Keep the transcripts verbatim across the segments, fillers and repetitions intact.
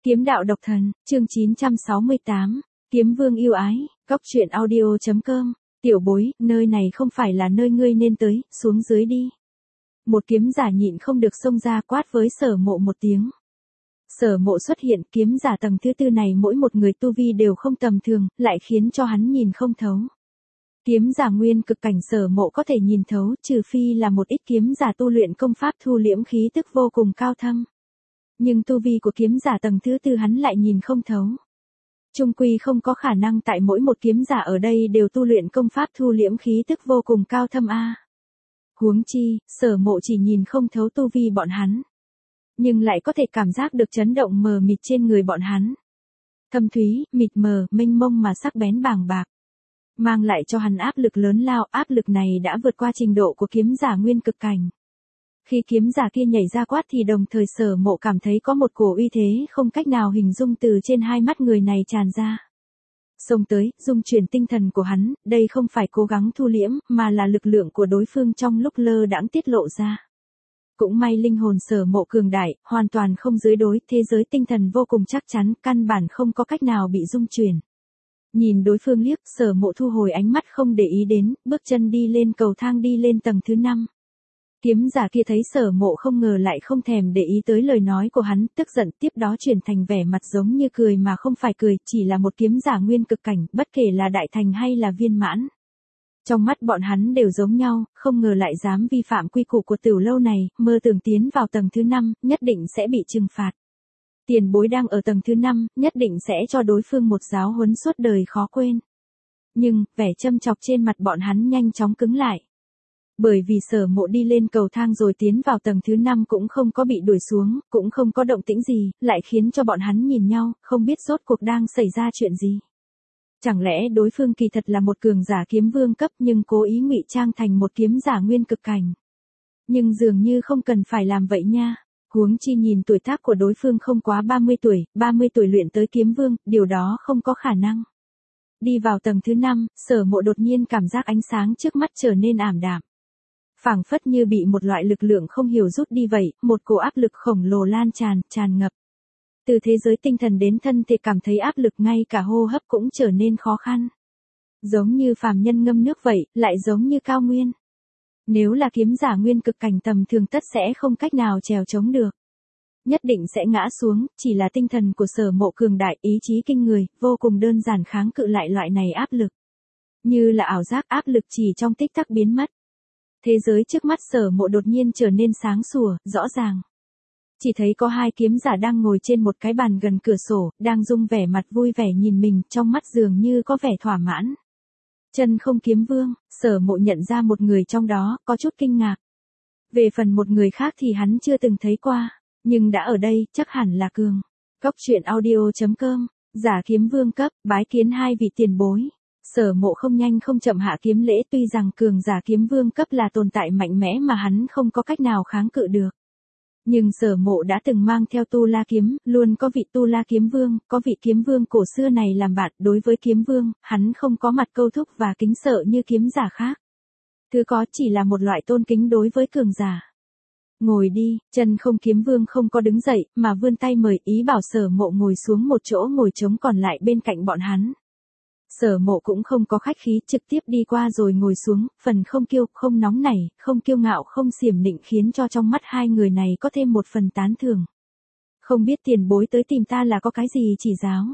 Kiếm đạo độc thần, chương chín trăm sáu mươi tám, Kiếm Vương yêu ái, Cóc truyện audio chấm com, tiểu bối, nơi này không phải là nơi ngươi nên tới, xuống dưới đi. Một kiếm giả nhịn không được xông ra quát với Sở Mộ một tiếng. Sở Mộ xuất hiện, kiếm giả tầng thứ tư này mỗi một người tu vi đều không tầm thường, lại khiến cho hắn nhìn không thấu. Kiếm giả nguyên cực cảnh Sở Mộ có thể nhìn thấu, trừ phi là một ít kiếm giả tu luyện công pháp thu liễm khí tức vô cùng cao thâm. Nhưng tu vi của kiếm giả tầng thứ tư hắn lại nhìn không thấu. Trung quy không có khả năng tại mỗi một kiếm giả ở đây đều tu luyện công pháp thu liễm khí tức vô cùng cao thâm a. Huống chi, Sở Mộ chỉ nhìn không thấu tu vi bọn hắn, nhưng lại có thể cảm giác được chấn động mờ mịt trên người bọn hắn. Thâm thúy, mịt mờ, mênh mông mà sắc bén bàng bạc, mang lại cho hắn áp lực lớn lao, áp lực này đã vượt qua trình độ của kiếm giả nguyên cực cảnh. Khi kiếm giả kia nhảy ra quát thì đồng thời Sở Mộ cảm thấy có một cổ uy thế không cách nào hình dung từ trên hai mắt người này tràn ra. Xông tới, dung chuyển tinh thần của hắn, đây không phải cố gắng thu liễm, mà là lực lượng của đối phương trong lúc lơ đãng tiết lộ ra. Cũng may linh hồn Sở Mộ cường đại, hoàn toàn không dưới đối, thế giới tinh thần vô cùng chắc chắn, căn bản không có cách nào bị dung chuyển. Nhìn đối phương liếc, Sở Mộ thu hồi ánh mắt không để ý đến, bước chân đi lên cầu thang đi lên tầng thứ năm. Kiếm giả kia thấy Sở Mộ không ngờ lại không thèm để ý tới lời nói của hắn, tức giận tiếp đó chuyển thành vẻ mặt giống như cười mà không phải cười, chỉ là một kiếm giả nguyên cực cảnh, bất kể là đại thành hay là viên mãn. Trong mắt bọn hắn đều giống nhau, không ngờ lại dám vi phạm quy củ của tiểu lâu này, mơ tưởng tiến vào tầng thứ năm, nhất định sẽ bị trừng phạt. Tiền bối đang ở tầng thứ năm, nhất định sẽ cho đối phương một giáo huấn suốt đời khó quên. Nhưng, vẻ châm chọc trên mặt bọn hắn nhanh chóng cứng lại. Bởi vì Sở Mộ đi lên cầu thang rồi tiến vào tầng thứ năm cũng không có bị đuổi xuống, cũng không có động tĩnh gì, lại khiến cho bọn hắn nhìn nhau, không biết rốt cuộc đang xảy ra chuyện gì. Chẳng lẽ đối phương kỳ thật là một cường giả kiếm vương cấp nhưng cố ý ngụy trang thành một kiếm giả nguyên cực cảnh. Nhưng dường như không cần phải làm vậy nha. Huống chi nhìn tuổi tác của đối phương không quá ba mươi tuổi, ba mươi tuổi luyện tới kiếm vương, điều đó không có khả năng. Đi vào tầng thứ năm, Sở Mộ đột nhiên cảm giác ánh sáng trước mắt trở nên ảm đạm. Phảng phất như bị một loại lực lượng không hiểu rút đi vậy, một cổ áp lực khổng lồ lan tràn, tràn ngập. Từ thế giới tinh thần đến thân thể cảm thấy áp lực, ngay cả hô hấp cũng trở nên khó khăn. Giống như phàm nhân ngâm nước vậy, lại giống như cao nguyên. Nếu là kiếm giả nguyên cực cảnh tầm thường tất sẽ không cách nào trèo chống được. Nhất định sẽ ngã xuống, chỉ là tinh thần của Sở Mộ cường đại, ý chí kinh người, vô cùng đơn giản kháng cự lại loại này áp lực. Như là ảo giác, áp lực chỉ trong tích tắc biến mất. Thế giới trước mắt Sở Mộ đột nhiên trở nên sáng sủa, rõ ràng. Chỉ thấy có hai kiếm giả đang ngồi trên một cái bàn gần cửa sổ, đang dung vẻ mặt vui vẻ nhìn mình, trong mắt dường như có vẻ thỏa mãn. Chân Không Kiếm Vương, Sở Mộ nhận ra một người trong đó, có chút kinh ngạc. Về phần một người khác thì hắn chưa từng thấy qua, nhưng đã ở đây, chắc hẳn là cường. Cóc truyện audio chấm com, giả kiếm vương cấp, bái kiến hai vị tiền bối. Sở Mộ không nhanh không chậm hạ kiếm lễ, tuy rằng cường giả kiếm vương cấp là tồn tại mạnh mẽ mà hắn không có cách nào kháng cự được. Nhưng Sở Mộ đã từng mang theo Tu La kiếm, luôn có vị Tu La kiếm vương, có vị kiếm vương cổ xưa này làm bạn, đối với kiếm vương, hắn không có mặt câu thúc và kính sợ như kiếm giả khác. Thứ có chỉ là một loại tôn kính đối với cường giả. Ngồi đi, Chân Không Kiếm Vương không có đứng dậy, mà vươn tay mời, ý bảo Sở Mộ ngồi xuống một chỗ ngồi trống còn lại bên cạnh bọn hắn. Sở Mộ cũng không có khách khí, trực tiếp đi qua rồi ngồi xuống, phần không kiêu, không nóng nảy, không kiêu ngạo, không xiểm nịnh khiến cho trong mắt hai người này có thêm một phần tán thưởng. Không biết tiền bối tới tìm ta là có cái gì chỉ giáo?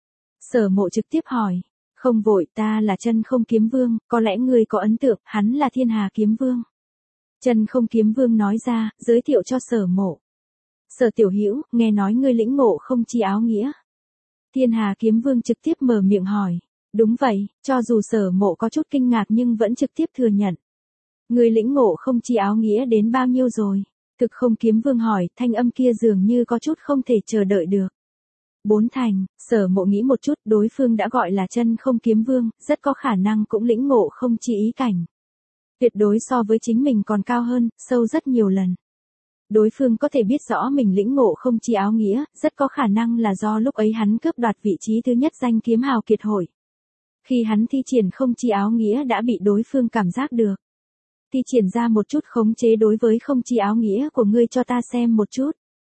Sở Mộ trực tiếp hỏi. Không vội, ta là Chân Không Kiếm Vương, có lẽ người có ấn tượng, hắn là Thiên Hà Kiếm Vương. Chân Không Kiếm Vương nói ra, giới thiệu cho Sở Mộ. Sở tiểu hữu, nghe nói ngươi lĩnh ngộ không chi áo nghĩa. Thiên Hà Kiếm Vương trực tiếp mở miệng hỏi. Đúng vậy, cho dù Sở Mộ có chút kinh ngạc nhưng vẫn trực tiếp thừa nhận. Người lĩnh ngộ không chi áo nghĩa đến bao nhiêu rồi? Thực Không Kiếm Vương hỏi, thanh âm kia dường như có chút không thể chờ đợi được. Bốn thành, Sở Mộ nghĩ một chút, đối phương đã gọi là Chân Không Kiếm Vương, rất có khả năng cũng lĩnh ngộ không chi ý cảnh. Tuyệt đối so với chính mình còn cao hơn, sâu rất nhiều lần. Đối phương có thể biết rõ mình lĩnh ngộ không chi áo nghĩa, rất có khả năng là do lúc ấy hắn cướp đoạt vị trí thứ nhất danh kiếm hào kiệt hội. Khi hắn thi triển không chi áo nghĩa đã bị đối phương cảm giác được. Thi triển ra một chút khống chế đối với không chi áo nghĩa của ngươi cho ta xem một chút.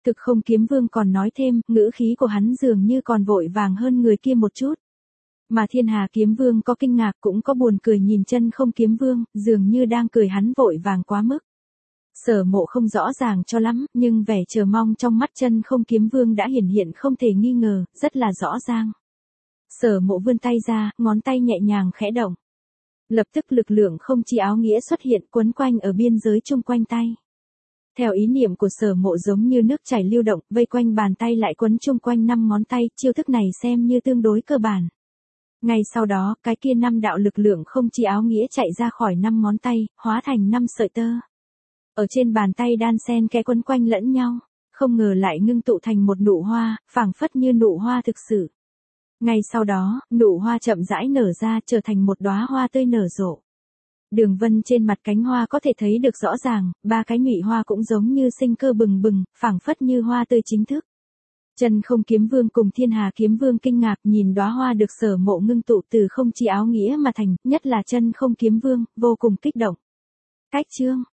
Thực không kiếm vương còn nói thêm, ngữ khí của hắn dường như còn vội vàng hơn người kia một chút. Mà thiên hà kiếm vương có kinh ngạc cũng có buồn cười nhìn chân không kiếm vương, dường như đang cười hắn vội vàng quá mức. Sở Mộ không rõ ràng cho lắm, nhưng vẻ chờ mong trong mắt chân không kiếm vương đã hiển hiện không thể nghi ngờ, rất là rõ ràng. Sở Mộ vươn tay ra, ngón tay nhẹ nhàng khẽ động. Lập tức lực lượng không chi áo nghĩa xuất hiện quấn quanh ở biên giới chung quanh tay. Theo ý niệm của Sở Mộ giống như nước chảy lưu động, vây quanh bàn tay lại quấn chung quanh năm ngón tay, chiêu thức này xem như tương đối cơ bản. Ngay sau đó, cái kia năm đạo lực lượng không chi áo nghĩa chạy ra khỏi năm ngón tay, hóa thành năm sợi tơ. Ở trên bàn tay đan xen kẽ quấn quanh lẫn nhau, không ngờ lại ngưng tụ thành một nụ hoa, phảng phất như nụ hoa thực sự. Ngay sau đó, nụ hoa chậm rãi nở ra trở thành một đóa hoa tươi nở rộ. Đường vân trên mặt cánh hoa có thể thấy được rõ ràng, ba cái nhụy hoa cũng giống như sinh cơ bừng bừng, phảng phất như hoa tươi chính thức. Chân không kiếm vương cùng thiên hà kiếm vương kinh ngạc nhìn đóa hoa được Sở Mộ ngưng tụ từ không chi áo nghĩa mà thành, nhất là chân không kiếm vương, vô cùng kích động. Cách chương